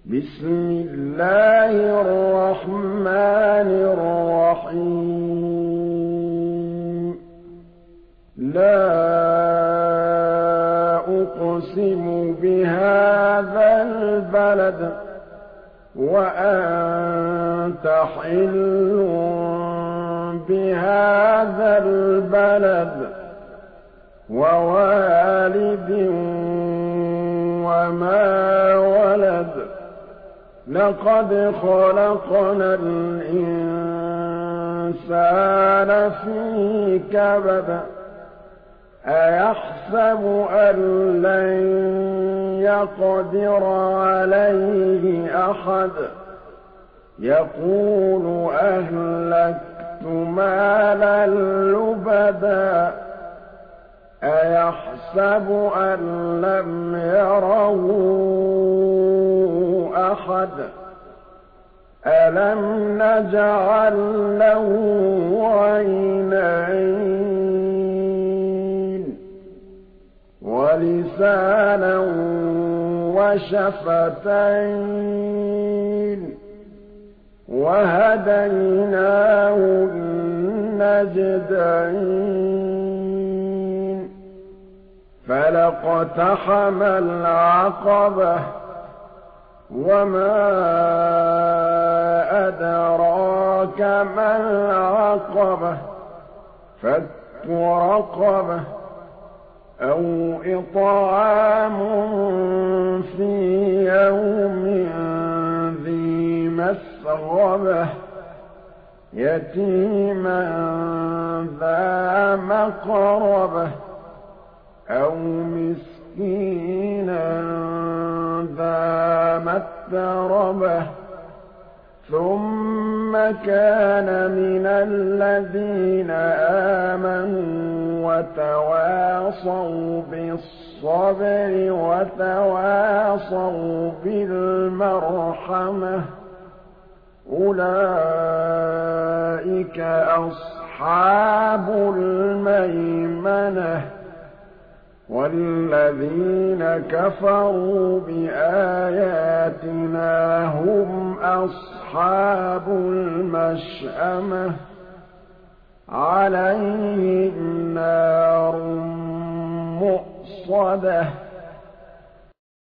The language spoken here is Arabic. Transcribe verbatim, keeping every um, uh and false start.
بسم الله الرحمن الرحيم لا أقسم بهذا البلد وأنت حل بهذا البلد ووالد وما ولد لقد خلقنا الإنسان في كبد أيحسب أن لن يقدر عليه أحد يقول أهلكت مالا لبدا أيحسب أن لم يره أحد ألم نجعل له عينين ولسانا وشفتين وهديناه النجدين فلاقتحم العقبة وما أدراك ما العقبة فك رقبة أو إطعام في يوم ذي مسغبة يتيما ذا مقربة أو مسكينا ذا متربة ثم كان من الذين آمنوا وتواصوا بالصبر وتواصوا بالمرحمة أولئك أصحاب الميمنة والذين كفروا بآياتنا هم أصحاب المشأمة عليهم نار مؤصدة